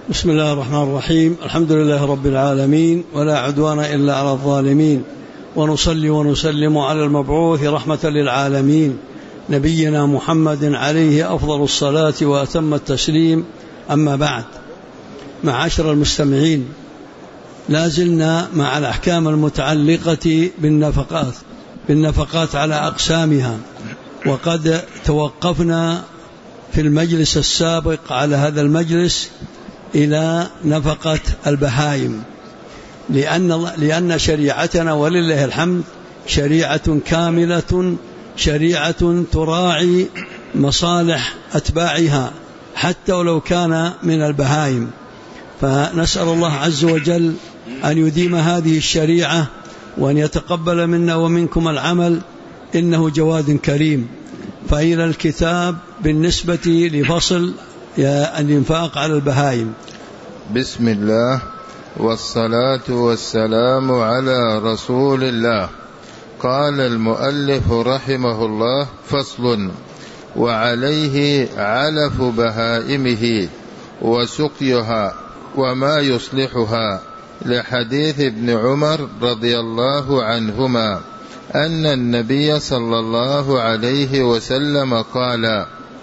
بسم الله الرحمن الرحيم. الحمد لله رب العالمين، ولا عدوان إلا على الظالمين، ونصلي ونسلم على المبعوث رحمة للعالمين نبينا محمد عليه أفضل الصلاة وأتم التسليم. أما بعد، معاشر المستمعين، لازلنا مع الأحكام المتعلقة بالنفقات على أقسامها، وقد توقفنا في المجلس السابق على هذا المجلس إلى نفقة البهائم، لأن شريعتنا ولله الحمد شريعة كاملة، شريعة تراعي مصالح أتباعها حتى ولو كان من البهائم. فنسأل الله عز وجل أن يديم هذه الشريعة، وأن يتقبل منا ومنكم العمل، إنه جواد كريم. فإلى الكتاب بالنسبة لفصل الإنفاق على البهائم. بسم الله والصلاة والسلام على رسول الله. قال المؤلف رحمه الله: فصل: وعليه علف بهائمه وسقيها وما يصلحها، لحديث ابن عمر رضي الله عنهما أن النبي صلى الله عليه وسلم قال: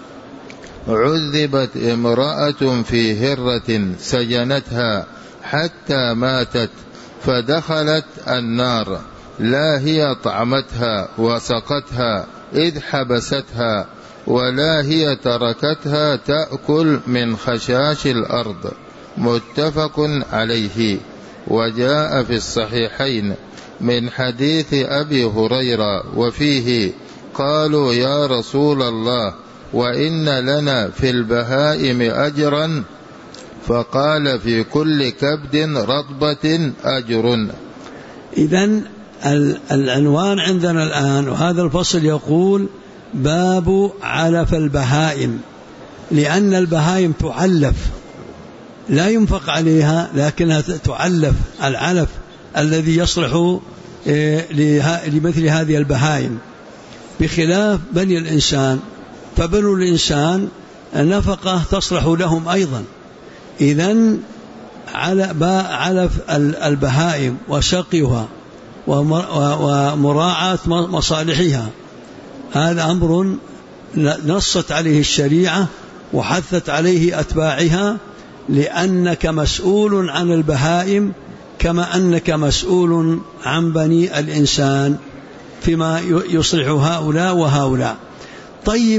عذبت امرأة في هرة سجنتها حتى ماتت، فدخلت النار، لا هي طعمتها وسقتها إذ حبستها، ولا هي تركتها تأكل من خشاش الأرض. متفق عليه. وجاء في الصحيحين من حديث أبي هريرة وفيه: قالوا يا رسول الله، وإن لنا في البهائم أجرا؟ فقال: في كل كبد رطبة أجر. إذن العنوان عندنا الآن، وهذا الفصل يقول: باب علف البهائم، لأن البهائم تعلف، لا ينفق عليها لكنها تعلف، العلف الذي يصلح لمثل هذه البهائم، بخلاف بني الإنسان، فبنو الإنسان نفقة تصلح لهم أيضا. إذن علف البهائم وسقيها ومراعاة مصالحها، هذا أمر نصت عليه الشريعة وحثت عليه أتباعها، لأنك مسؤول عن البهائم كما أنك مسؤول عن بني الإنسان فيما يصلح هؤلاء وهؤلاء. طيب،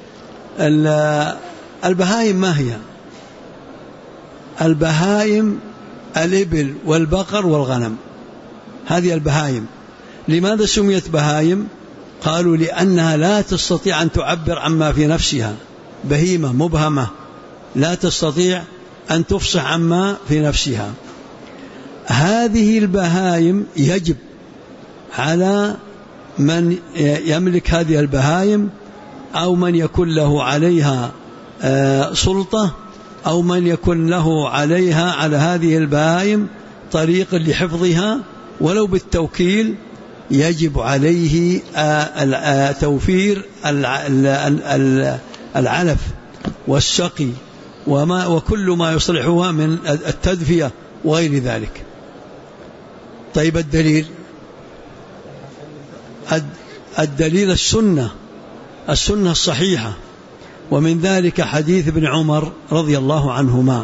البهائم ما هي؟ البهائم الإبل والبقر والغنم، هذه البهائم. لماذا سميت بهائم؟ قالوا: لأنها لا تستطيع أن تعبر عما في نفسها، بهيمة مبهمة لا تستطيع أن تفصح عما في نفسها. هذه البهائم يجب على من يملك هذه البهائم، أو من يكون له عليها سلطة، أو من يكون له عليها على هذه البهائم طريق لحفظها ولو بالتوكيل، يجب عليه توفير العلف والسقي وكل ما يصلحها من التدفئة وغير ذلك. طيب، الدليل السنة الصحيحة، ومن ذلك حديث ابن عمر رضي الله عنهما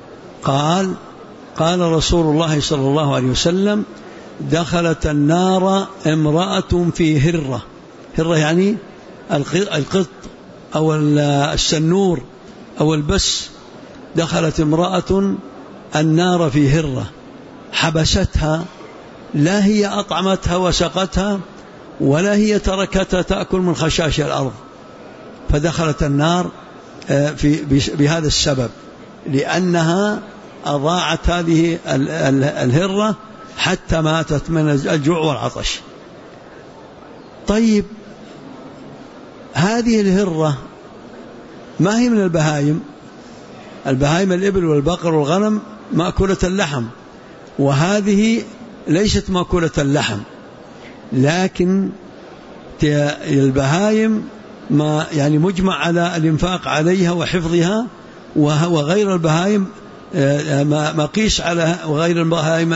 قال رسول الله صلى الله عليه وسلم: دخلت النار امرأة في هرة يعني القط أو السنور أو البس. دخلت امرأة النار في هرة، حبستها، لا هي أطعمتها وسقتها، ولا هي تركتها تأكل من خشاش الأرض، فدخلت النار بهذا السبب، لأنها أضاعت هذه الهرة حتى ماتت من الجوع والعطش. طيب، هذه الهرة ما هي من البهائم؟ البهائم الإبل والبقر والغنم مأكولة اللحم، وهذه ليست مأكولة اللحم، لكن البهائم ما يعني مجمع على الإنفاق عليها وحفظها، وغير البهائم مقيس على غير البهائم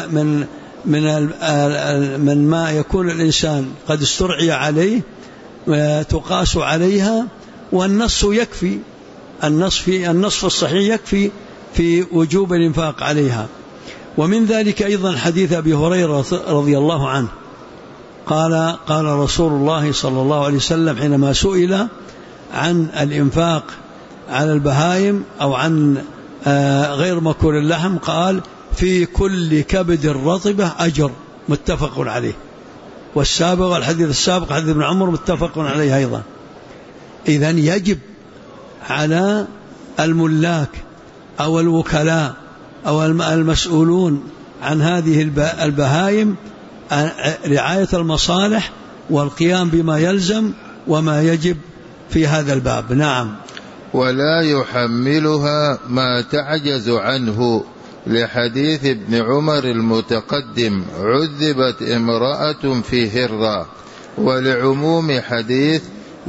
من ما يكون الإنسان قد استرعي عليه تقاس عليها، والنص يكفي، النص الصحيح يكفي في وجوب الإنفاق عليها. ومن ذلك أيضا حديث أبي هريرة رضي الله عنه قال رسول الله صلى الله عليه وسلم حينما سئل عن الإنفاق على البهائم أو عن غير مأكول اللحم قال: في كل كبد رطبة أجر، متفق عليه. والسابق الحديث السابق حديث ابن عمر متفق عليه أيضا. إذن يجب على الملاك أو الوكلاء أو المسؤولون عن هذه البهائم رعاية المصالح والقيام بما يلزم وما يجب في هذا الباب. نعم. ولا يحملها ما تعجز عنه، لحديث ابن عمر المتقدم: عذبت امرأة في هرة. ولعموم حديث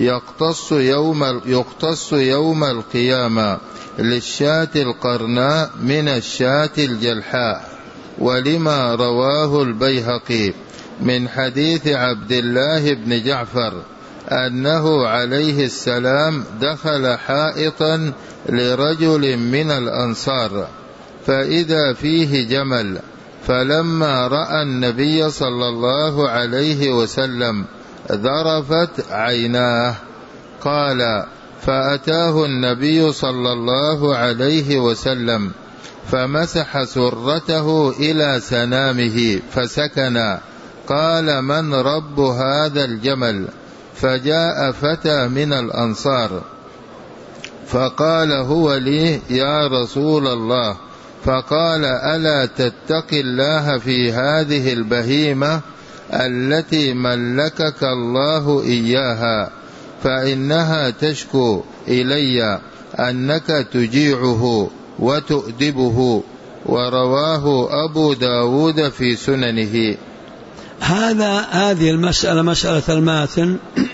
يقتص يوم القيامة للشاة القرناء من الشاة الجلحاء. ولما رواه البيهقي من حديث عبد الله بن جعفر أنه عليه السلام دخل حائطا لرجل من الأنصار فإذا فيه جمل، فلما رأى النبي صلى الله عليه وسلم ذرفت عيناه. قال: فأتاه النبي صلى الله عليه وسلم فمسح سرته إلى سنامه فسكن. قال: من رب هذا الجمل؟ فجاء فتى من الأنصار فقال: هو لي يا رسول الله. فقال: ألا تتقي الله في هذه البهيمة التي ملكك الله إياها، فإنها تشكو إلي أنك تجيعه وتؤدبه. ورواه أبو داود في سننه. هذه المسألة مسألة الماتن.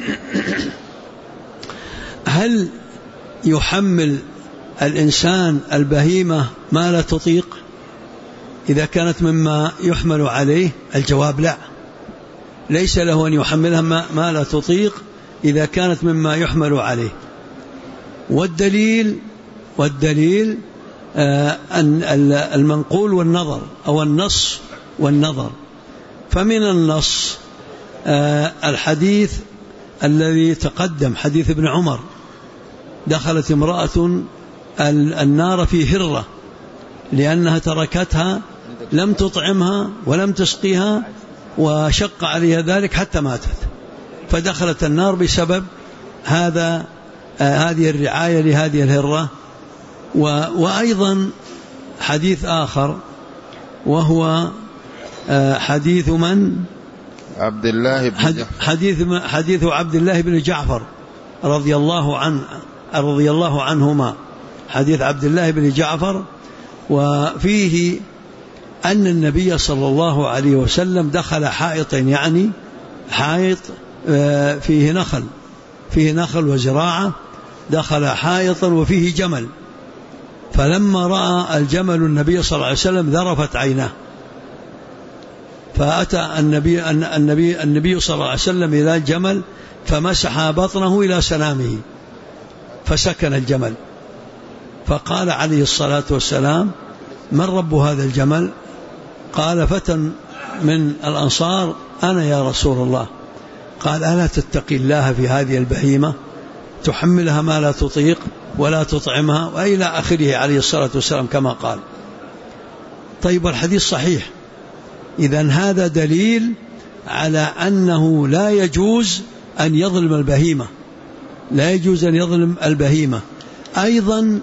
هل يحمل الإنسان البهيمة ما لا تطيق إذا كانت مما يحمل عليه؟ الجواب لا، ليس له أن يحملها ما لا تطيق إذا كانت مما يحمل عليه. والدليل أن المنقول والنظر أو النص والنظر. فمن النص الحديث الذي تقدم، حديث ابن عمر: دخلت امرأة النار في هرة لأنها تركتها، لم تطعمها ولم تسقيها وشق عليها ذلك حتى ماتت، فدخلت النار بسبب هذه الرعاية لهذه الهرة. وأيضا حديث آخر وهو حديث من؟ عبد الله بن جعفر. حديث عبد الله بن جعفر رضي الله عنهما، حديث عبد الله بن جعفر، وفيه أن النبي صلى الله عليه وسلم دخل حائطين، يعني حائط فيه نخل وزراعة، دخل حائطا وفيه جمل، فلما رأى الجمل النبي صلى الله عليه وسلم ذرفت عيناه، فأتى النبي صلى الله عليه وسلم إلى الجمل فمسح بطنه إلى سنامه فسكن الجمل، فقال عليه الصلاة والسلام: من رب هذا الجمل؟ قال: فتى من الأنصار: أنا يا رسول الله. قال: ألا تتقي الله في هذه البهيمة، تحملها ما لا تطيق ولا تطعمها، وإلى آخره عليه الصلاة والسلام كما قال. طيب، الحديث صحيح. إذن هذا دليل على أنه لا يجوز أن يظلم البهيمة، لا يجوز أن يظلم البهيمة. أيضا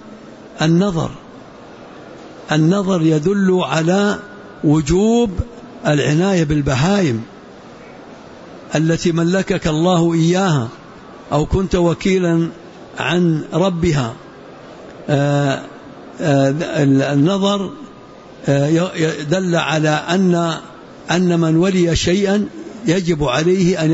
النظر يدل على وجوب العناية بالبهائم التي ملكك الله إياها أو كنت وكيلا عن ربها. النظر دل على أن من ولي شيئا يجب عليه أن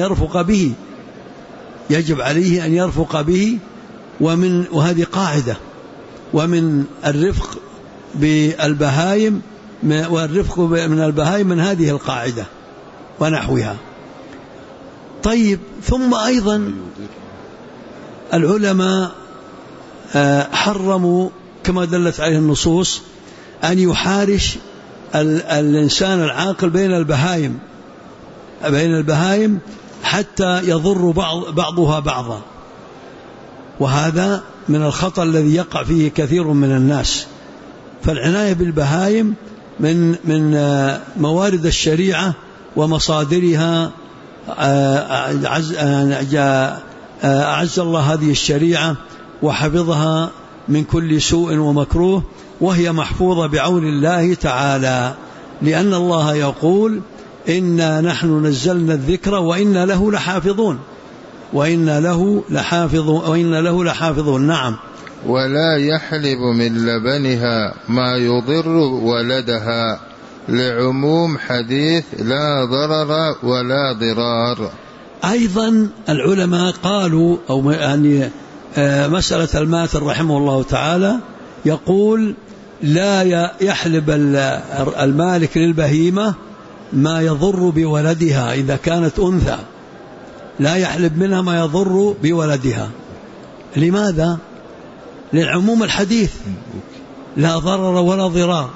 يرفق به، وهذه قاعدة. ومن الرفق بالبهائم والرفق من البهائم من هذه القاعدة ونحوها. طيب، ثم أيضا العلماء حرموا كما دلت عليه النصوص أن يحارش الإنسان العاقل بين البهائم حتى يضر بعضها بعضا، وهذا من الخطأ الذي يقع فيه كثير من الناس. فالعناية بالبهائم من موارد الشريعة ومصادرها. أعز الله هذه الشريعة وحفظها من كل سوء ومكروه، وهي محفوظة بعون الله تعالى، لأن الله يقول: إنا نحن نزلنا الذكر وإنا له لحافظون. نعم. ولا يحلب من لبنها ما يضر ولدها، لعموم حديث لا ضرر ولا ضرار. أيضا العلماء قالوا يعني مسألة الماثل رحمه الله تعالى يقول: لا يحلب المالك للبهيمة ما يضر بولدها إذا كانت أنثى، لا يحلب منها ما يضر بولدها. لماذا؟ للعموم الحديث لا ضرر ولا ضرار.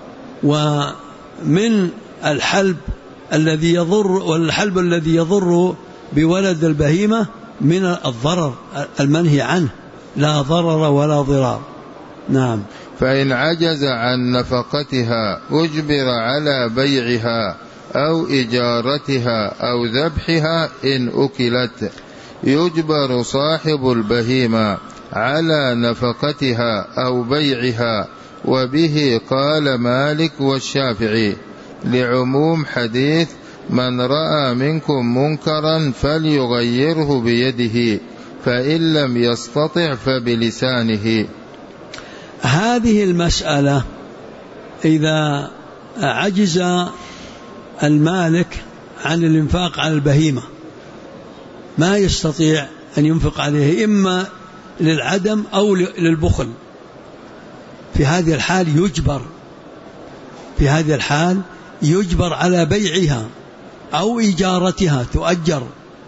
ومن الحلب الذي يضر والحلب الذي يضر بولد البهيمة من الضرر المنهي عنه، لا ضرر ولا ضرار. نعم. فإن عجز عن نفقتها أجبر على بيعها أو إجارتها أو ذبحها إن أكلت، يجبر صاحب البهيمة على نفقتها أو بيعها، وبه قال مالك والشافعي، لعموم حديث من رأى منكم منكرا فليغيره بيده، فإن لم يستطع فبلسانه. هذه المسألة إذا عجز المالك عن الإنفاق على البهيمة، ما يستطيع أن ينفق عليه إما للعدم أو للبخل، في هذه الحال يجبر على بيعها أو إجارتها، تؤجر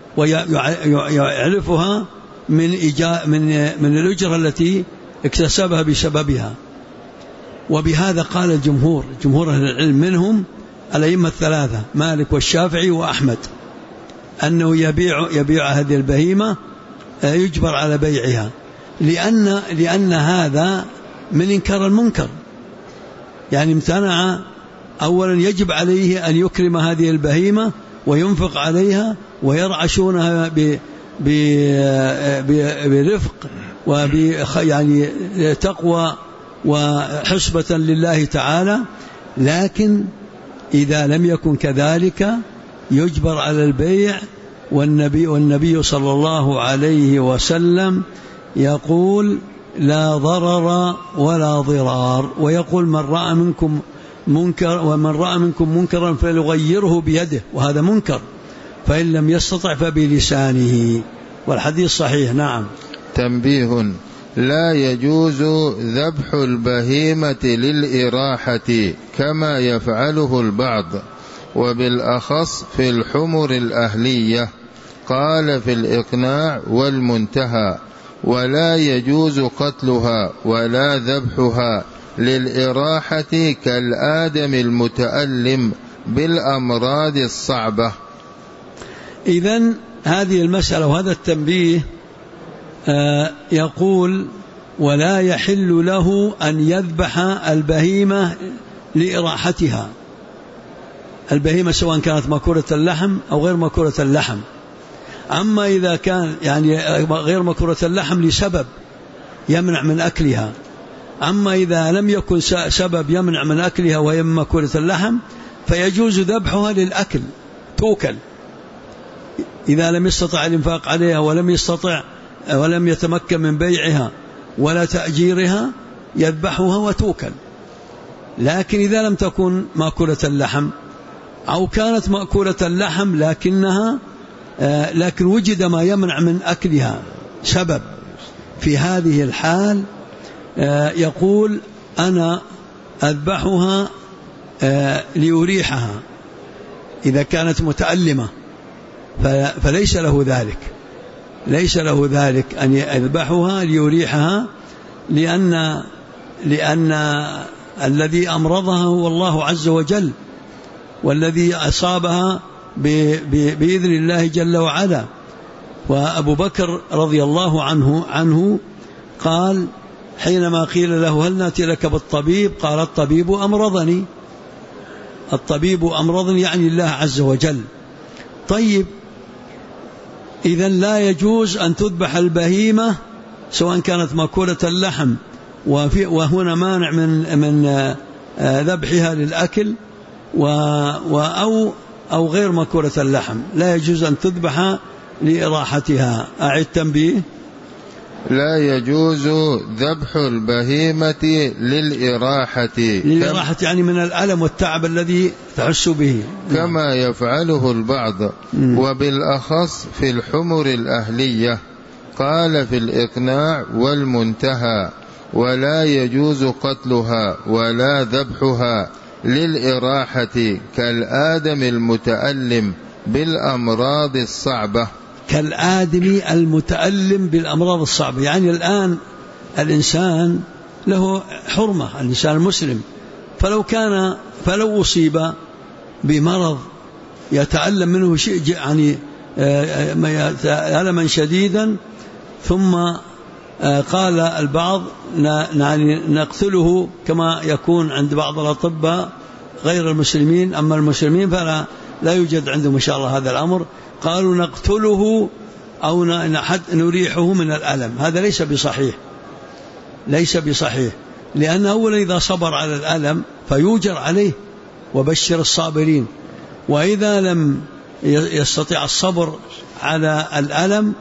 ويعرفها من الأجرة التي اكتسبها بسببها. وبهذا قال جمهور أهل العلم منهم الأئمة الثلاثة مالك والشافعي وأحمد، أنه يبيع هذه البهيمة، يجبر على بيعها، لأن هذا من إنكار المنكر. يعني امتنع، أولا يجب عليه أن يكرم هذه البهيمة وينفق عليها ويرعشونها برفق يعني تقوى وحسبة لله تعالى. لكن إذا لم يكن كذلك يجبر على البيع. والنبي صلى الله عليه وسلم يقول: لا ضرر ولا ضرار، ويقول: من رأى منكم منكرا فليغيره بيده، وهذا منكر، فإن لم يستطع فبلسانه، والحديث صحيح. نعم. تنبيه: لا يجوز ذبح البهيمة للإراحة كما يفعله البعض، وبالأخص في الحمر الأهلية. قال في الإقناع والمنتهى: ولا يجوز قتلها ولا ذبحها للإراحة كالآدم المتألم بالأمراض الصعبة. إذن هذه المسألة وهذا التنبيه يقول: ولا يحل له أن يذبح البهيمة لإراحتها، البهيمة سواء كانت مأكولة اللحم أو غير مأكولة اللحم. أما إذا كان يعني غير مأكولة اللحم لسبب يمنع من أكلها، أما إذا لم يكن سبب يمنع من أكلها وهي مأكولة اللحم فيجوز ذبحها للأكل، توكل. إذا لم يستطع الإنفاق عليها ولم يتمكن من بيعها ولا تأجيرها يذبحها وتوكل. لكن إذا لم تكن مأكولة اللحم أو كانت مأكولة اللحم لكن وجد ما يمنع من أكلها سبب، في هذه الحال يقول: أنا أذبحها ليريحها إذا كانت متألمة، فليس له ذلك، ليس له ذلك أن يذبحها ليريحها، لأن الذي أمرضها هو الله عز وجل، والذي أصابها بإذن الله جل وعلا. وأبو بكر رضي الله عنه قال حينما قيل له هل نأتي لك بالطبيب؟ قال الطبيب أمرضني، الطبيب أمرضني يعني الله عز وجل. طيب، إذن لا يجوز أن تذبح البهيمة سواء كانت مأكولة اللحم، وهنا مانع من ذبحها للأكل، أو غير مأكولة اللحم، لا يجوز أن تذبح لإراحتها. أعد تنبيه: لا يجوز ذبح البهيمة للإراحة يعني من الألم والتعب الذي تحس به، كما يفعله البعض، وبالأخص في الحمر الأهلية. قال في الإقناع والمنتهى: ولا يجوز قتلها ولا ذبحها للإراحة كالآدم المتألم بالأمراض الصعبة. كالآدمي المتألم بالأمراض الصعبة، يعني الآن الإنسان له حرمة، الإنسان المسلم، فلو أصيب بمرض يتألم منه شيء يعني ألما شديدا، ثم قال البعض نقتله كما يكون عند بعض الأطباء غير المسلمين، أما المسلمين فلا يوجد عندهم إن شاء الله هذا الأمر، قالوا نقتله أو نريحه من الألم. هذا ليس بصحيح، ليس بصحيح، لأنه أولا إذا صبر على الألم فيوجر عليه، وبشر الصابرين. وإذا لم يستطيع الصبر على الألم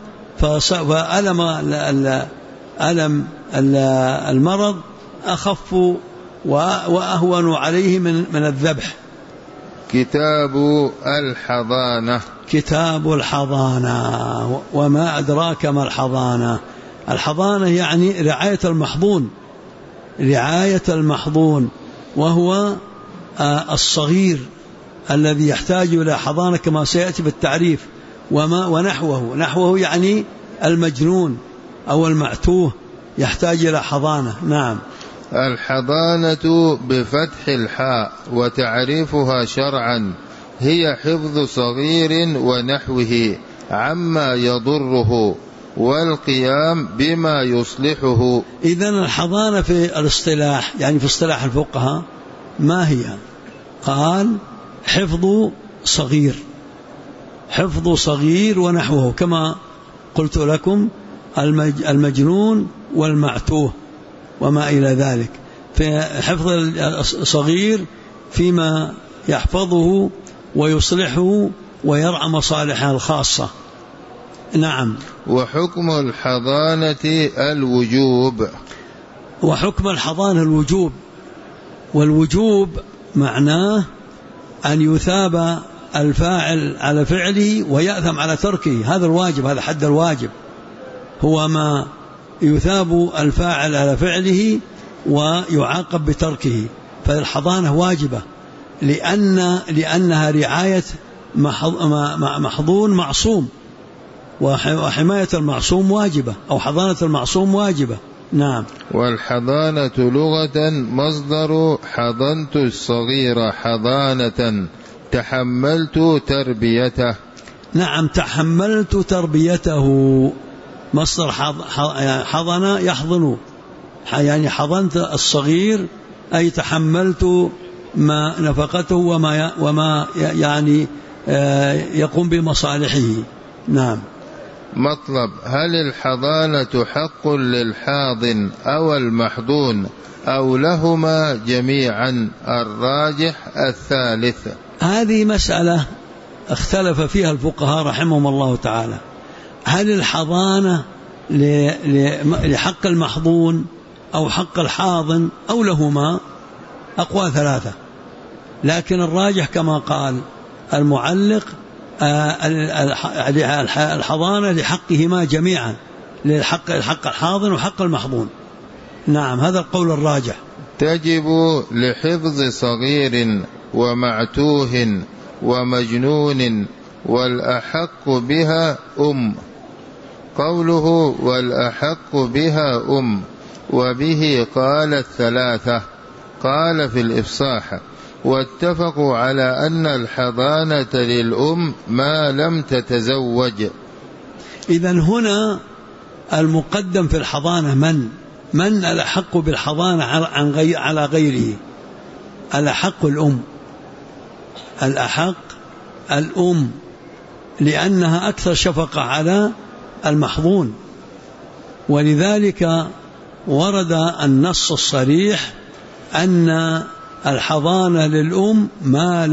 ألم المرض أخف وأهون عليه من الذبح. كتاب الحضانة. كتاب الحضانة. وما أدراك ما الحضانة؟ الحضانة يعني رعاية المحضون، رعاية المحضون، وهو الصغير الذي يحتاج إلى حضانة كما سيأتي بالتعريف. ونحوه يعني المجنون أو المعتوه يحتاج إلى حضانة. نعم. الحضانة بفتح الحاء، وتعريفها شرعا هي حفظ صغير ونحوه عما يضره والقيام بما يصلحه. إذن الحضانة في الاصطلاح، يعني في اصطلاح الفقهاء، ما هي؟ قال حفظ صغير، حفظ صغير ونحوه، كما قلت لكم المجنون والمعتوه وما إلى ذلك. فحفظ الصغير فيما يحفظه ويصلحه ويرعى مصالحه الخاصة. نعم. وحكم الحضانة الوجوب. وحكم الحضانة الوجوب، والوجوب معناه أن يثاب الفاعل على فعله ويأثم على تركه. هذا الواجب، هذا حد الواجب، هو ما يثاب الفاعل على فعله ويعاقب بتركه. فالحضانة واجبة لأنها رعاية محضون معصوم، وحماية المعصوم واجبة، أو حضانة المعصوم واجبة. نعم. والحضانة لغة مصدر حضنت الصغير حضانة، تحملت تربيته. نعم، تحملت تربيته، مصدر حضن يحضن، يعني حضنت الصغير أي تحملت ما نفقته وما يعني يقوم بمصالحه. نعم. مطلب: هل الحضانة حق للحاضن أو المحضون أو لهما جميعا؟ الراجح الثالث. هذه مسألة اختلف فيها الفقهاء رحمهم الله تعالى، هل الحضانة لحق المحضون أو حق الحاضن أو لهما؟ أقوال ثلاثة، لكن الراجح كما قال المعلق الحضانة لحقهما جميعا، لحق الحاضن وحق المحضون. نعم، هذا القول الراجح. تجب لحفظ صغير ومعتوه ومجنون والأحق بها قوله والأحق بها وبه قال الثلاثة. قال في الإفصاح: واتفقوا على أن الحضانة للأم ما لم تتزوج. إذن هنا المقدم في الحضانة من الأحق بالحضانة على غيره؟ الأحق الأم لأنها أكثر شفقة على المحضون، ولذلك ورد النص الصريح أن الحضانة للأم ما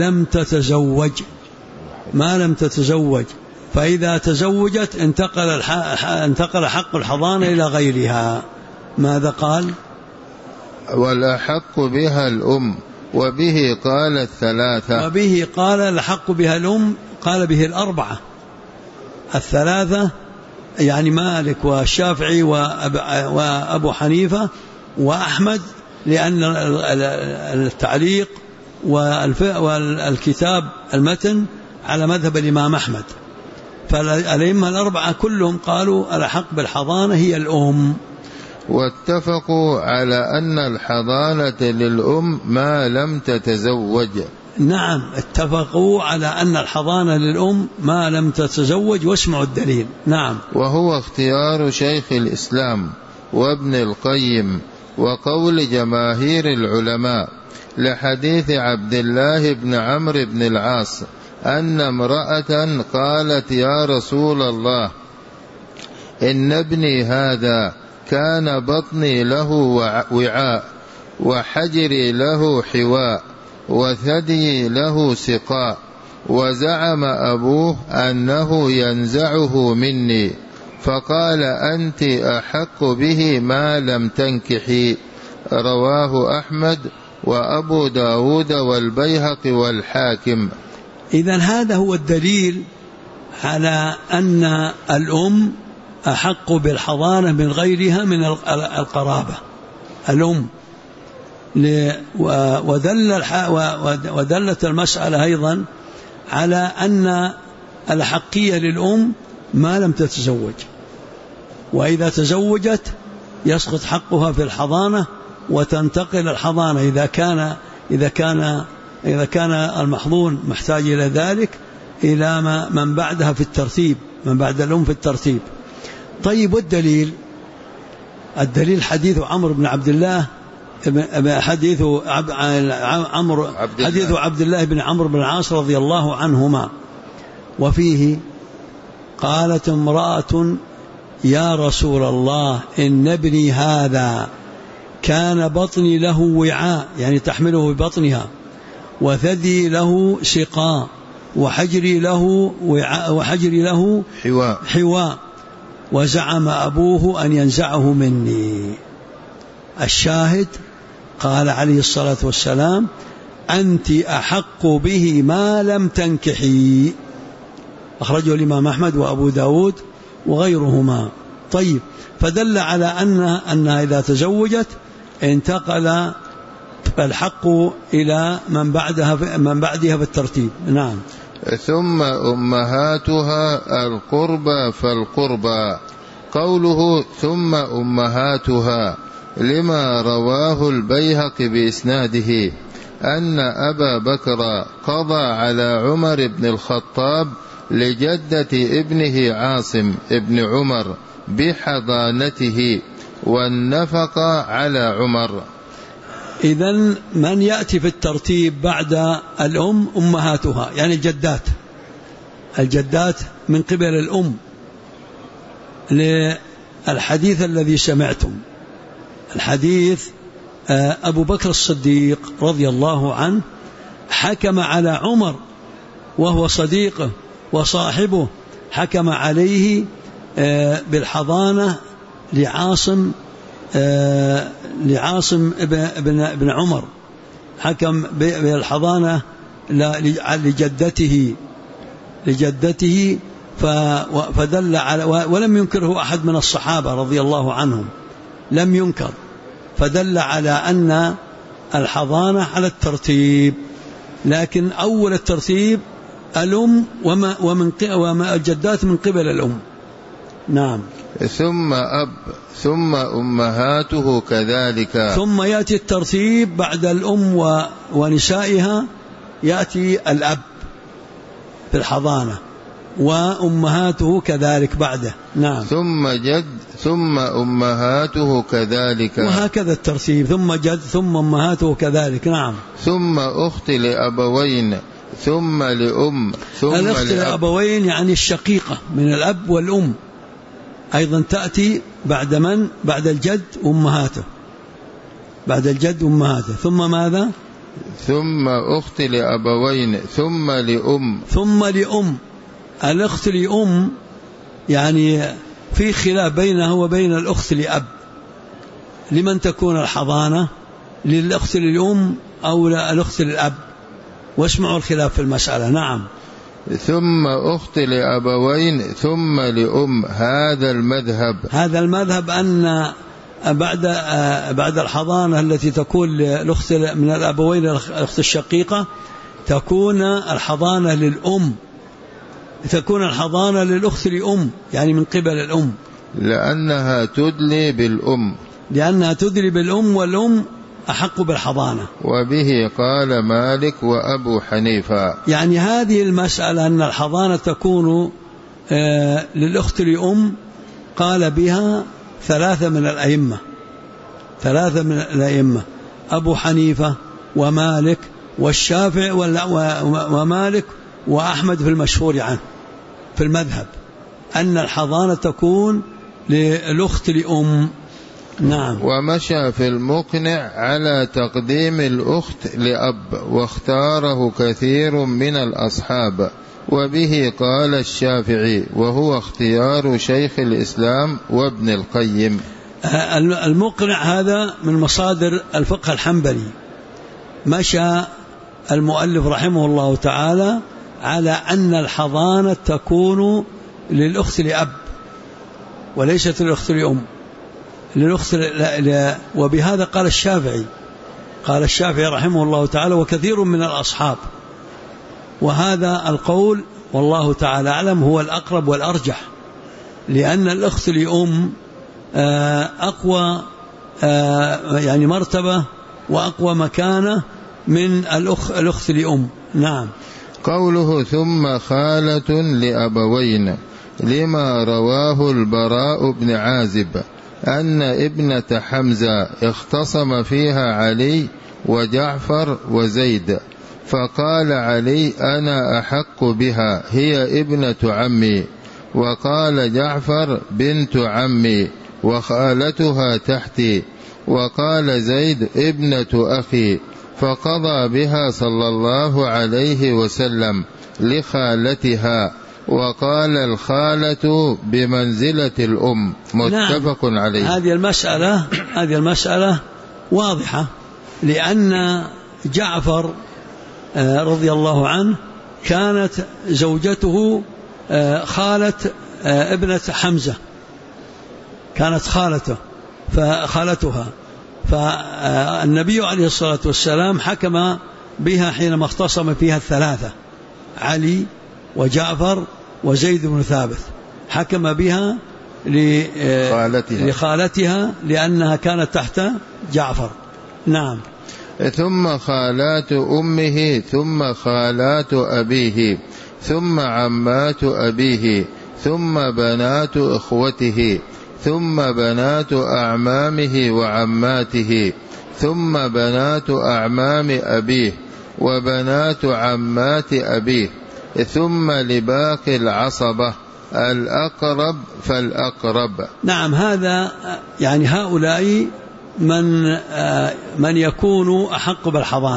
لم تتزوج، فإذا تزوجت انتقل حق الحضانة إلى غيرها. ماذا قال؟ والأحق بها الأم، وبه قال الثلاثة. وبه قال الحق بها الأم، قال به الأربعة. الثلاثة يعني مالك والشافعي وأبو حنيفة وأحمد، لأن التعليق والكتاب المتن على مذهب الإمام أحمد، فالأئمة الأربعة كلهم قالوا الحق بالحضانة هي الأم. واتفقوا على أن الحضانة للأم ما لم تتزوج. نعم، اتفقوا على أن الحضانة للأم ما لم تتزوج، واسمعوا الدليل. نعم. وهو اختيار شيخ الإسلام وابن القيم وقول جماهير العلماء، لحديث عبد الله بن عمرو بن العاص أن امرأة قالت: يا رسول الله، إن ابني هذا كان بطني له وعاء، وحجري له حواء، وثدي له سقاء، وزعم أبوه أنه ينزعه مني، فقال: أنت أحق به ما لم تنكحي. رواه أحمد وأبو داود والبيهقي والحاكم. إذن هذا هو الدليل على أن الأم أحق بالحضانة من غيرها من القرابة. الأم ودلت المسألة أيضا على أن الحقية للأم ما لم تتزوج، وإذا تزوجت يسقط حقها في الحضانة وتنتقل الحضانة إذا كان المحضون محتاج إلى ذلك إلى من بعدها في الترتيب، من بعد الأم في الترتيب. طيب، والدليل؟ الدليل حديث عمرو بن عبد الله، حديث عبد الله بن عمرو بن العاص رضي الله عنهما، وفيه: قالت امرأة: يا رسول الله، إن ابني هذا كان بطني له وعاء، يعني تحمله ببطنها، وثدي له سقاء، وحجري له حواء، وزعم أبوه أن ينزعه مني. الشاهد قال عليه الصلاة والسلام: أنت أحق به ما لم تنكحي. أخرجه الإمام أحمد وأبو داود وغيرهما. طيب، فدل على أنها إذا تزوجت انتقل الحق إلى من بعدها بالترتيب. نعم. ثم أمهاتها القربى فالقربى. قوله ثم أمهاتها لما رواه البيهقي بإسناده أن أبا بكر قضى على عمر بن الخطاب لجدة ابنه عاصم ابن عمر بحضانته والنفقة على عمر. إذن من يأتي في الترتيب بعد الأم أمهاتها، يعني الجدات من قبل الأم، للحديث الذي سمعتم، الحديث أبو بكر الصديق رضي الله عنه حكم على عمر وهو صديقه وصاحبه، حكم عليه بالحضانة لعاصم بن عمر، حكم بالحضانة لجدته فدل على، ولم ينكره أحد من الصحابة رضي الله عنهم، لم ينكر، فدل على أن الحضانة على الترتيب، لكن أول الترتيب الأم وما الجدات من قبل الأم. نعم. ثم أب ثم أمهاته كذلك. ثم يأتي الترتيب بعد الأم ونسائها، يأتي الأب في الحضانة وأمهاته كذلك بعده. نعم. ثم جد ثم أمهاته كذلك، وهكذا الترتيب، ثم جد ثم أمهاته كذلك. نعم. ثم أخت لأبوين ثم لأم ثم الأخت لأبوين يعني الشقيقة من الأب والأم أيضا تأتي بعد من؟ بعد الجد وأمهاته، بعد الجد وأمهاته. ثم ماذا؟ ثم أخت لأبوين ثم لأم. ثم لأم. الأخت لأم يعني في خلاف بينها وبين الأخت لأب، لمن تكون الحضانة؟ للأخت للأم أو الأخت للأب؟ واسمعوا الخلاف في المسألة. نعم. ثم أخت لأبوين ثم لأم، هذا المذهب أن بعد الحضانة التي تكون للأخت من الأبوين الأخت الشقيقة تكون الحضانة للأم، تكون الحضانة للأخت لأم يعني من قبل الأم، لأنها تدلي بالأم، والأم أحق بالحضانة. وبه قال مالك وأبو حنيفة. يعني هذه المسألة أن الحضانة تكون للأخت لأم قال بها ثلاثة من الأئمة، أبو حنيفة ومالك والشافعي ومالك وأحمد في المشهور عنه في المذهب أن الحضانة تكون للأخت لأم. نعم. ومشى في المقنع على تقديم الأخت لأب، واختاره كثير من الأصحاب، وبه قال الشافعي، وهو اختيار شيخ الإسلام وابن القيم. المقنع هذا من مصادر الفقه الحنبلي. مشى المؤلف رحمه الله تعالى على أن الحضانة تكون للأخت لأب وليست للأخت لأم، للأخت وبهذا قال الشافعي رحمه الله تعالى وكثير من الأصحاب، وهذا القول والله تعالى أعلم هو الأقرب والأرجح، لأن الأخت لأم أقوى يعني مرتبة وأقوى مكانة من الأخت لأم. نعم. قوله ثم خالة لأبوين لما رواه البراء بن عازب أن ابنة حمزة اختصم فيها علي وجعفر وزيد، فقال علي أنا أحق بها، هي ابنة عمي، وقال جعفر بنت عمي وخالتها تحتي، وقال زيد ابنة أخي، فقضى بها صلى الله عليه وسلم لخالتها، وقال الخالة بمنزلة الأم، متفق عليه. هذه المسألة واضحة، لأن جعفر رضي الله عنه كانت زوجته خالة ابنة حمزة، كانت خالتها، فالنبي عليه الصلاة والسلام حكم بها حينما اختصم فيها الثلاثة، علي وجعفر وزيد بن ثابت، حكم بها لخالتها لأنها كانت تحت جعفر. نعم. ثم خالات أمه ثم خالات أبيه ثم عمات أبيه ثم بنات إخوته ثم بنات أعمامه وعماته ثم بنات أعمام أبيه وبنات عمات أبيه ثم لباقي العصبة الأقرب فالأقرب. نعم. هذا يعني هؤلاء من يكون أحق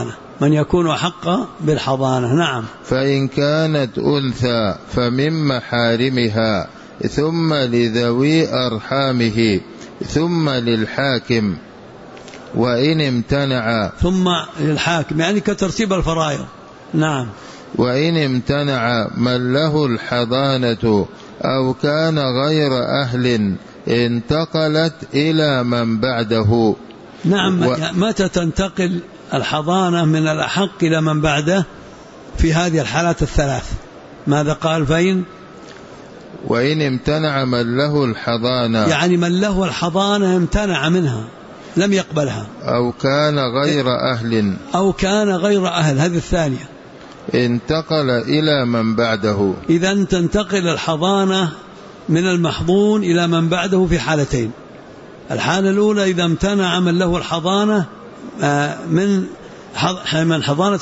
بالحضانة، نعم. فإن كانت أنثى فمن محارمها، ثم لذوي أرحامه، ثم للحاكم، وإن امتنع، ثم للحاكم يعني كترتيب الفرائض. نعم. وإن امتنع من له الحضانة أو كان غير أهل انتقلت إلى من بعده. نعم. متى تنتقل الحضانة من الأحق إلى من بعده في هذه الحالات الثلاث. ماذا قال؟ فإن وإن امتنع من له الحضانة، يعني من له الحضانة امتنع منها لم يقبلها، أو كان غير أهل، هذه الثانية. انتقل إلى من بعده، إذا تنتقل الحضانة من المحضون إلى من بعده في حالتين. الحالة الأولى إذا امتنع من له الحضانة من حضانة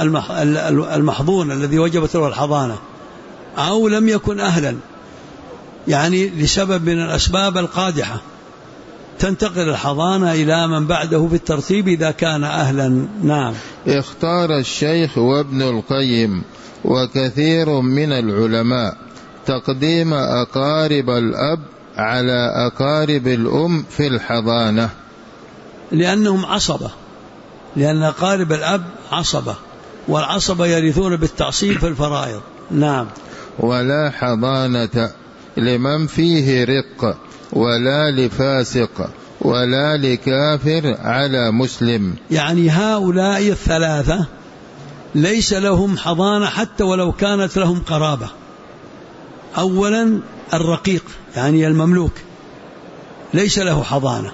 المحضون الذي وجبت له الحضانة، أو لم يكن أهلا، يعني لسبب من الأسباب القادحة، تنتقل الحضانة إلى من بعده في الترتيب إذا كان أهلا. نعم. اختار الشيخ وابن القيم وكثير من العلماء تقديم أقارب الأب على أقارب الأم في الحضانة، لأنهم عصبة، لأن أقارب الأب عصبة، والعصبة يرثون بالتعصيب في الفرائض. نعم. ولا حضانة لمن فيه رق، ولا لفاسق، ولا لكافر على مسلم. يعني هؤلاء الثلاثة ليس لهم حضانة حتى ولو كانت لهم قرابة. أولا الرقيق يعني المملوك ليس له حضانة.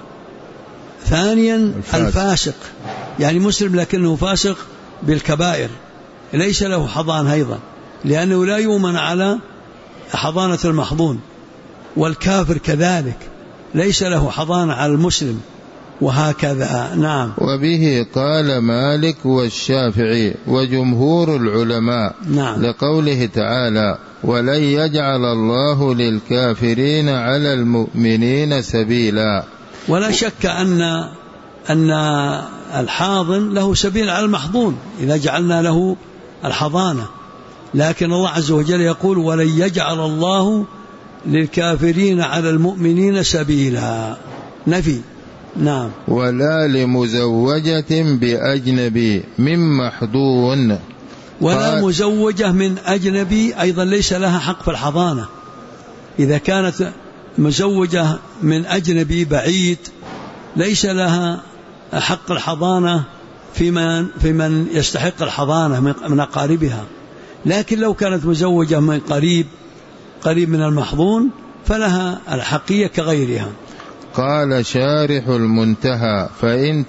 ثانيا الفاسق يعني مسلم لكنه فاسق بالكبائر ليس له حضانة أيضا، لأنه لا يؤمن على حضانة المحضون. والكافر كذلك ليس له حضانة على المسلم، وهكذا. نعم. وبه قال مالك والشافعي وجمهور العلماء. نعم. لقوله تعالى: ولن يجعل الله للكافرين على المؤمنين سبيلا. ولا شك أن الحاضن له سبيل على المحضون إذا جعلنا له الحضانة، لكن الله عز وجل يقول: ولن يجعل الله للكافرين على المؤمنين سبيلا، نفي. نعم. ولا لمزوجة بأجنبي من محضون، ولا مزوجة من أجنبي أيضا ليس لها حق في الحضانة. إذا كانت مزوجة من أجنبي بعيد ليس لها حق الحضانة في من يستحق الحضانة من أقاربها، لكن لو كانت مزوجة من قريب من المحضون فلها الحقية كغيرها. قال شارح المنتهى: فإن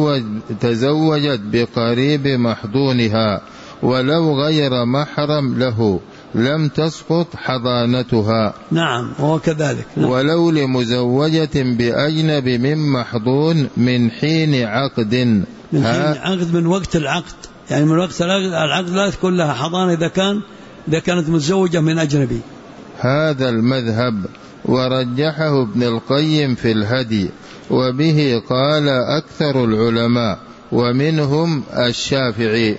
تزوجت بقريب محضونها ولو غير محرم له لم تسقط حضانتها. نعم، وهو كذلك. نعم. ولو لمزوجة بأجنب من محضون من حين عقد، من وقت العقد، يعني من وقت العقد لا تكون لها حضانة إذا كانت متزوجة من أجنبي. هذا المذهب ورجحه ابن القيم في الهدي، وبه قال أكثر العلماء ومنهم الشافعي.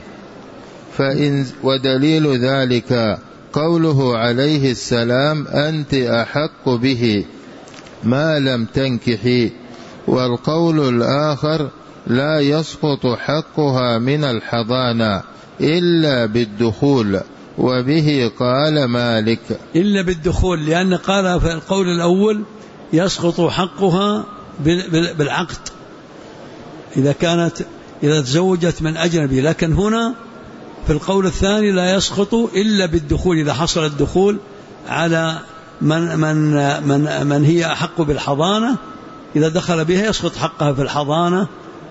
ودليل ذلك قوله عليه السلام: أنت أحق به ما لم تنكحي. والقول الآخر: لا يسقط حقها من الحضانة إلا بالدخول، وبه قال مالك: إلا بالدخول، لأن قال في القول الأول يسقط حقها بالعقد إذا تزوجت من أجنبي، لكن هنا في القول الثاني لا يسقط إلا بالدخول، إذا حصل الدخول على من هي أحق بالحضانة، إذا دخل بها يسقط حقها في الحضانة،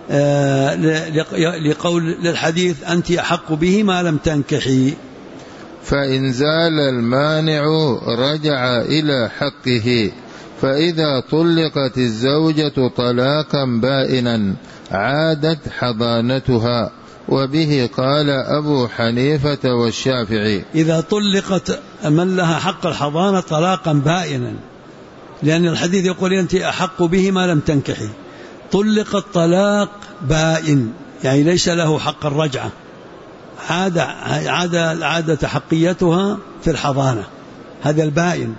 لقول للحديث: أنت أحق به ما لم تنكحي. فإن زال المانع رجع إلى حقه. فإذا طلقت الزوجة طلاقا بائنا عادت حضانتها، وبه قال أبو حنيفة والشافعي. إذا طلقت من لها حق الحضانة طلاقا بائنا، لأن الحديث يقول: أنت أحق به ما لم تنكحي. طلقت طلاق بائن يعني ليس له حق الرجعة، عاد حقيتها في الحضانة، هذا البائن.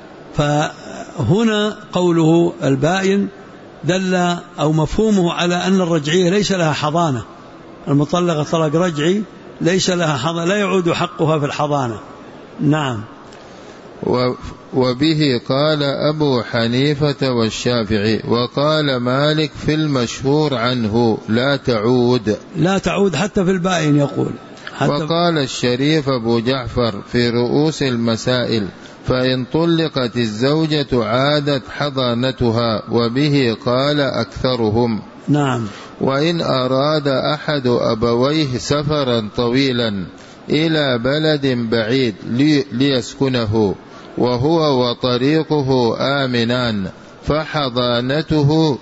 فهنا قوله البائن دل أو مفهومه على أن الرجعية ليس لها حضانة، المطلقة طلاق رجعي ليس لها حضانة، لا يعود حقها في الحضانة. نعم. وبه قال أبو حنيفة والشافعي. وقال مالك في المشهور عنه لا تعود حتى في البائن يقول. وقال الشريف أبو جعفر في رؤوس المسائل فإن طلقت الزوجة عادت حضانتها، وبه قال أكثرهم. نعم. وإن أراد أحد أبويه سفرا طويلا إلى بلد بعيد ليسكنه وهو وطريقه آمنان فحضانته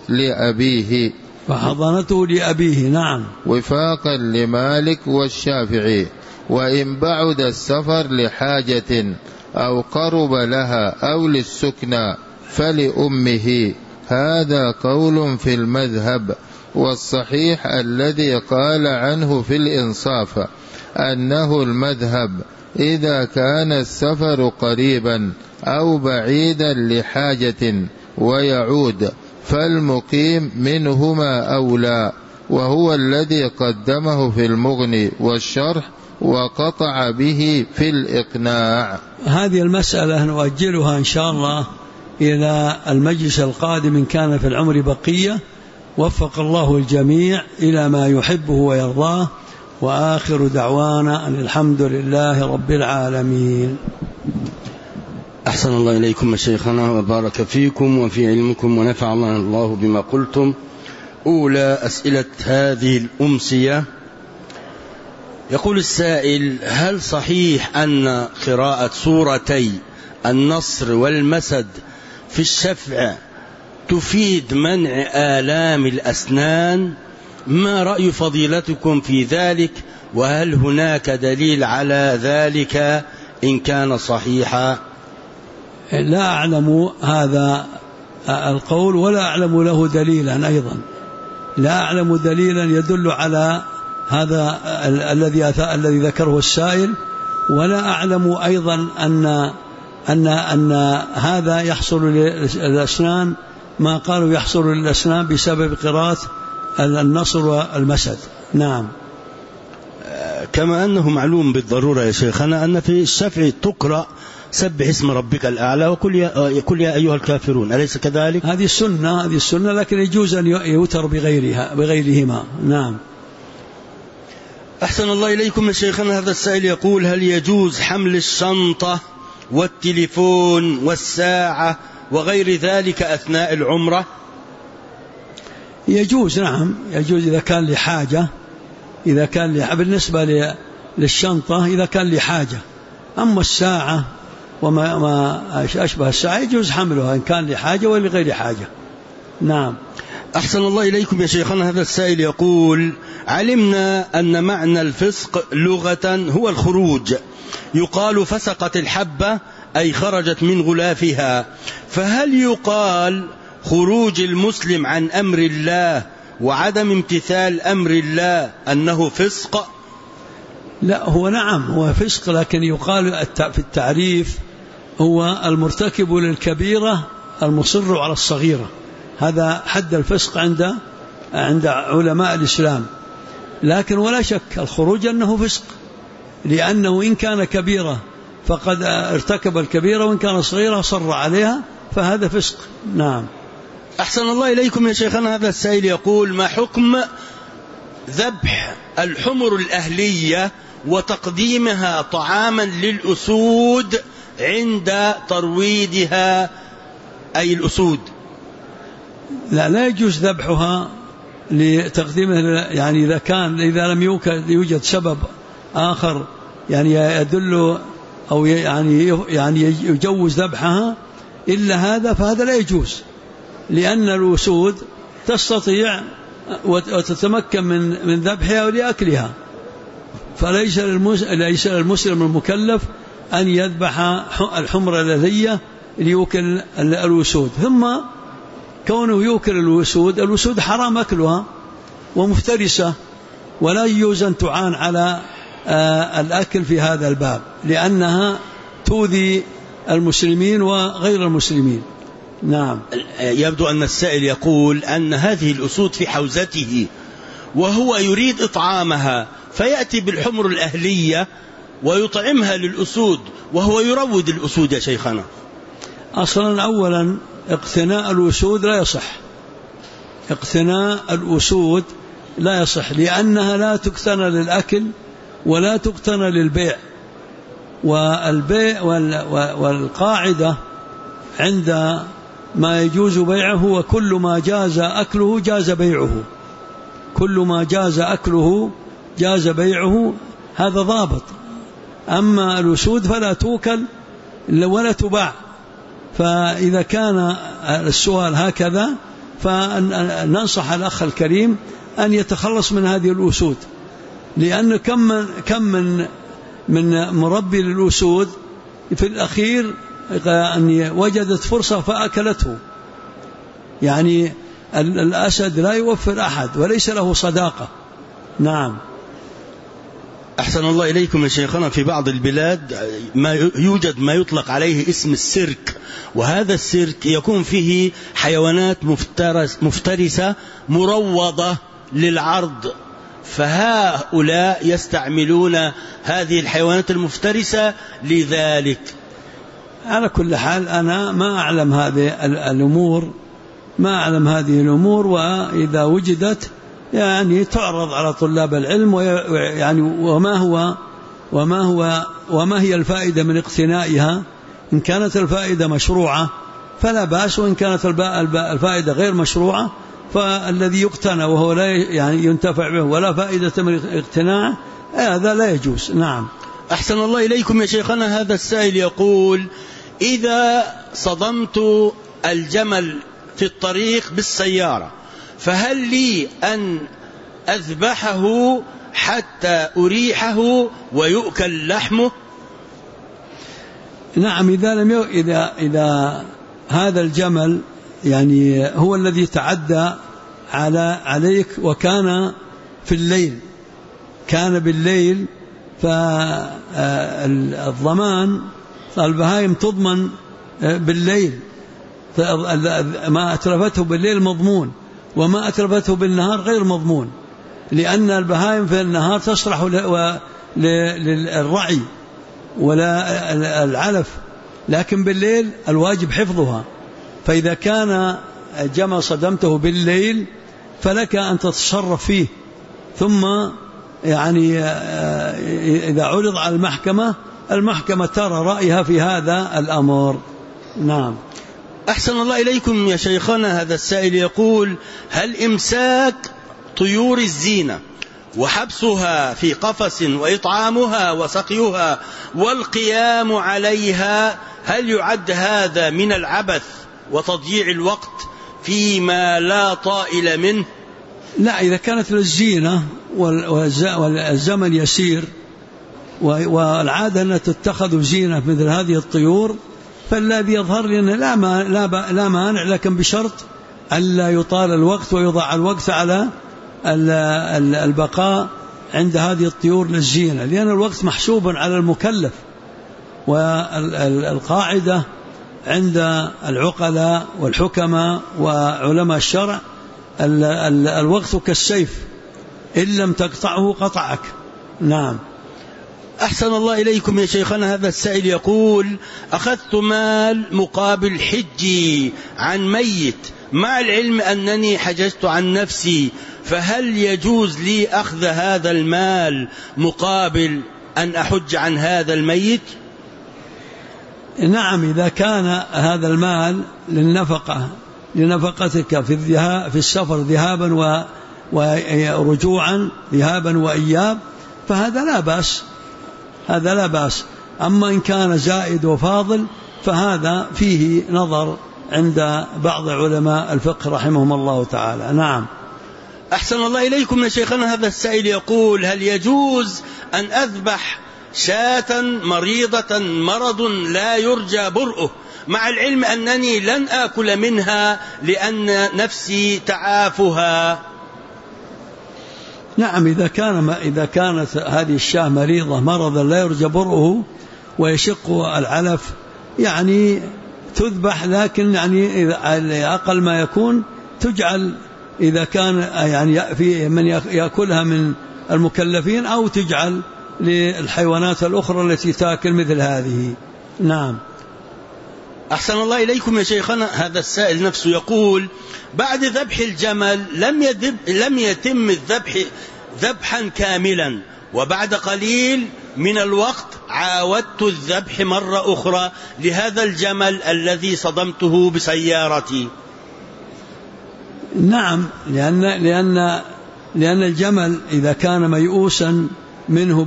لأبيه. نعم. وفاقا لمالك والشافعي. وإن بعد السفر لحاجة أو قرب لها أو للسكنى فلأمه. هذا قول في المذهب، والصحيح الذي قال عنه في الإنصاف أنه المذهب إذا كان السفر قريبا أو بعيدا لحاجة ويعود فالمقيم منهما أولى، وهو الذي قدمه في المغني والشرح وقطع به في الإقناع. هذه المسألة نؤجلها إن شاء الله إلى المجلس القادم إن كان في العمر بقية. وفق الله الجميع إلى ما يحبه ويرضاه، وآخر دعوانا أن الحمد لله رب العالمين. أحسن الله إليكم شيخنا وبارك فيكم وفي علمكم ونفع الله بما قلتم. أولى أسئلة هذه الأمسية، يقول السائل: هل صحيح أن قراءة سورتي النصر والمسد في الشفع تفيد منع آلام الأسنان؟ ما رأي فضيلتكم في ذلك؟ وهل هناك دليل على ذلك إن كان صحيحا؟ لا أعلم هذا القول ولا أعلم له دليلا أيضا. لا أعلم دليلا يدل على هذا الذي ذكره السائل، ولا أعلم أيضا أن هذا يحصل للأسنان ما قالوا يحصل للأسنان بسبب قراءة النصر والمسد. نعم. كما أنه معلوم بالضرورة يا شيخنا أن في الشفع تقرأ سبح اسم ربك الأعلى وقل يا أيها الكافرون، أليس كذلك؟ هذه السنة، لكن يجوز أن يوتر بغيرهما. نعم. أحسن الله إليكم يا شيخنا. هذا السائل يقول: هل يجوز حمل الشنطة والتليفون والساعة وغير ذلك أثناء العمرة؟ يجوز، نعم يجوز إذا كان لحاجة. بالنسبة للشنطة إذا كان لحاجة. أما الساعة وما أشبه الساعة يجوز حملها إن كان لحاجة ولغير حاجة. نعم. أحسن الله إليكم يا شيخنا. هذا السائل يقول: علمنا أن معنى الفسق لغة هو الخروج، يقال فسقت الحبة أي خرجت من غلافها، فهل يقال خروج المسلم عن أمر الله وعدم امتثال أمر الله أنه فسق؟ لا، هو نعم هو فسق، لكن يقال في التعريف هو المرتكب للكبيرة المصر على الصغيرة. هذا حد الفسق عند علماء الإسلام. لكن ولا شك الخروج أنه فسق، لأنه إن كان كبيرة فقد ارتكب الكبيرة، وإن كان صغيرة صر عليها، فهذا فسق. نعم. أحسن الله إليكم يا شيخنا. هذا السائل يقول: ما حكم ذبح الحمر الأهلية وتقديمها طعاما للأسود عند ترويدها، أي الأسود؟ لا يجوز ذبحها لتقديمها، يعني إذا لم يوجد سبب آخر يعني يدل أو يعني يجوز ذبحها إلا هذا، فهذا لا يجوز، لأن الأسود تستطيع وتتمكن من ذبحها ولأكلها، فليس للمسلم المكلف أن يذبح الحمر الأهلية ليوكل الأسود. ثم كونه يوكل الأسود حرام أكلها ومفترسة، ولا يجوز أن تعان على الأكل في هذا الباب، لأنها تؤذي المسلمين وغير المسلمين. نعم. يبدو أن السائل يقول أن هذه الأسود في حوزته وهو يريد إطعامها، فيأتي بالحمر الأهلية ويطعمها للأسود وهو يروض الأسود يا شيخنا؟ أصلا أولا اقتناء الأسود لا يصح، اقتناء الأسود لا يصح، لأنها لا تقتنى للأكل ولا تقتنى للبيع. والبيع والقاعدة عند ما يجوز بيعه وكل ما جاز أكله جاز بيعه، كل ما جاز أكله جاز بيعه، هذا ضابط. أما الأسود فلا توكل ولا تباع. فإذا كان السؤال هكذا فننصح الأخ الكريم أن يتخلص من هذه الأسود، لأن كم من مربي للأسود في الأخير أن وجدت فرصة فأكلته. يعني الأسد لا يوفر أحد وليس له صداقة. نعم. أحسن الله إليكم يا شيخنا، في بعض البلاد يوجد ما يطلق عليه اسم السيرك، وهذا السيرك يكون فيه حيوانات مفترسة مروضة للعرض، فهؤلاء يستعملون هذه الحيوانات المفترسة لذلك. على كل حال أنا ما أعلم هذه الأمور، وإذا وجدت يعني تعرض على طلاب العلم، يعني وما هي الفائدة من اقتنائها. إن كانت الفائدة مشروعة فلا بأس، وإن كانت الفائدة غير مشروعة فالذي يقتنى وهو لا يعني ينتفع به ولا فائدة من اقتناعه هذا لا يجوز. نعم. أحسن الله إليكم يا شيخنا، هذا السائل يقول: إذا صدمت الجمل في الطريق بالسيارة فهل لي أن أذبحه حتى أريحه ويؤكل لحمه؟ نعم، إذا هذا الجمل يعني هو الذي تعدى عليك وكان في الليل، كان بالليل، فالضمان البهائم تضمن بالليل، ما أتلفته بالليل مضمون، وما أتلفته بالنهار غير مضمون، لأن البهائم في النهار تصلح للرعي ولا العلف، لكن بالليل الواجب حفظها. فإذا كان الجمل صدمته بالليل فلك أن تتصرف فيه، ثم يعني إذا عرض على المحكمة ترى رأيها في هذا الأمر. نعم. أحسن الله إليكم يا شيخنا، هذا السائل يقول: هل إمساك طيور الزينة وحبسها في قفص وإطعامها وسقيها والقيام عليها، هل يعد هذا من العبث وتضييع الوقت فيما لا طائل منه؟ لا، إذا كانت للزينة والزمن يسير والعادة أن تتخذ زينة مثل هذه الطيور، فالذي يظهر لنا لا مانع، لكن بشرط ألا يطال الوقت ويضع الوقت على البقاء عند هذه الطيور للزينة، لأن الوقت محسوب على المكلف. والقاعدة عند العقلاء والحكماء وعلماء الشرع: الوقت كالسيف، إن لم تقطعه قطعك. نعم. أحسن الله إليكم يا شيخنا، هذا السائل يقول: أخذت مال مقابل حجي عن ميت، مع العلم أنني حججت عن نفسي، فهل يجوز لي أخذ هذا المال مقابل أن أحج عن هذا الميت؟ نعم، إذا كان هذا المال لنفقتك في السفر ذهابا ورجوعا، ذهابا وإياب، فهذا لا بأس. أما إن كان زائد وفاضل فهذا فيه نظر عند بعض علماء الفقه رحمهم الله تعالى. نعم. أحسن الله إليكم يا شيخنا، هذا السائل يقول: هل يجوز أن أذبح شاة مريضة مرض لا يرجى برؤه، مع العلم أنني لن آكل منها لأن نفسي تعافها؟ نعم، إذا كانت هذه الشاة مريضة مرضا لا يرجى برؤه ويشق العلف يعني تذبح، لكن يعني أقل ما يكون تجعل، إذا كان يعني في من يأكلها من المكلفين، أو تجعل للحيوانات الأخرى التي تأكل مثل هذه. نعم. أحسن الله إليكم يا شيخنا. هذا السائل نفسه يقول: بعد ذبح الجمل لم يتم الذبح ذبحا كاملا، وبعد قليل من الوقت عاودت الذبح مرة أخرى لهذا الجمل الذي صدمته بسيارتي. نعم، لأن الجمل إذا كان ميؤوسا منه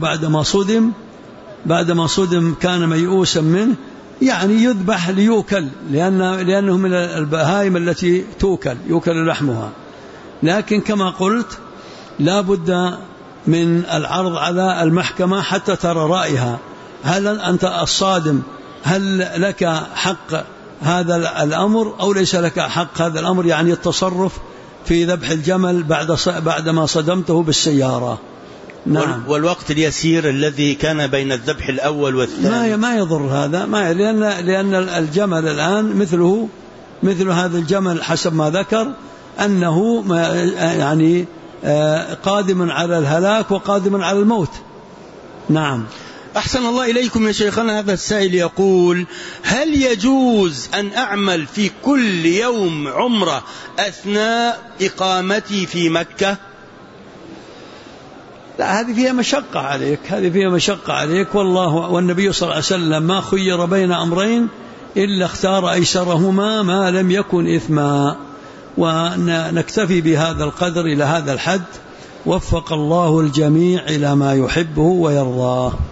بعدما صدم كان ميؤوسا منه، يعني يذبح ليوكل، لأنه من البهائم التي يوكل لحمها. لكن كما قلت لا بد من العرض على المحكمة حتى ترى رأيها. هل أنت الصادم هل لك حق هذا الأمر أو ليس لك حق هذا الأمر، يعني التصرف في ذبح الجمل بعدما صدمته بالسيارة. نعم. والوقت اليسير الذي كان بين الذبح الأول والثاني ما يضر هذا، لأن الجمل الآن مثل هذا الجمل حسب ما ذكر أنه يعني قادم على الهلاك وقادم على الموت. نعم. أحسن الله إليكم يا شيخنا. هذا السائل يقول: هل يجوز أن أعمل في كل يوم عمرة أثناء إقامتي في مكة؟ لا، هذه فيها مشقة عليك، والنبي صلى الله عليه وسلم ما خير بين أمرين إلا اختار أيسرهما ما لم يكن إثما. ونكتفي بهذا القدر إلى هذا الحد. وفق الله الجميع إلى ما يحبه ويرضاه.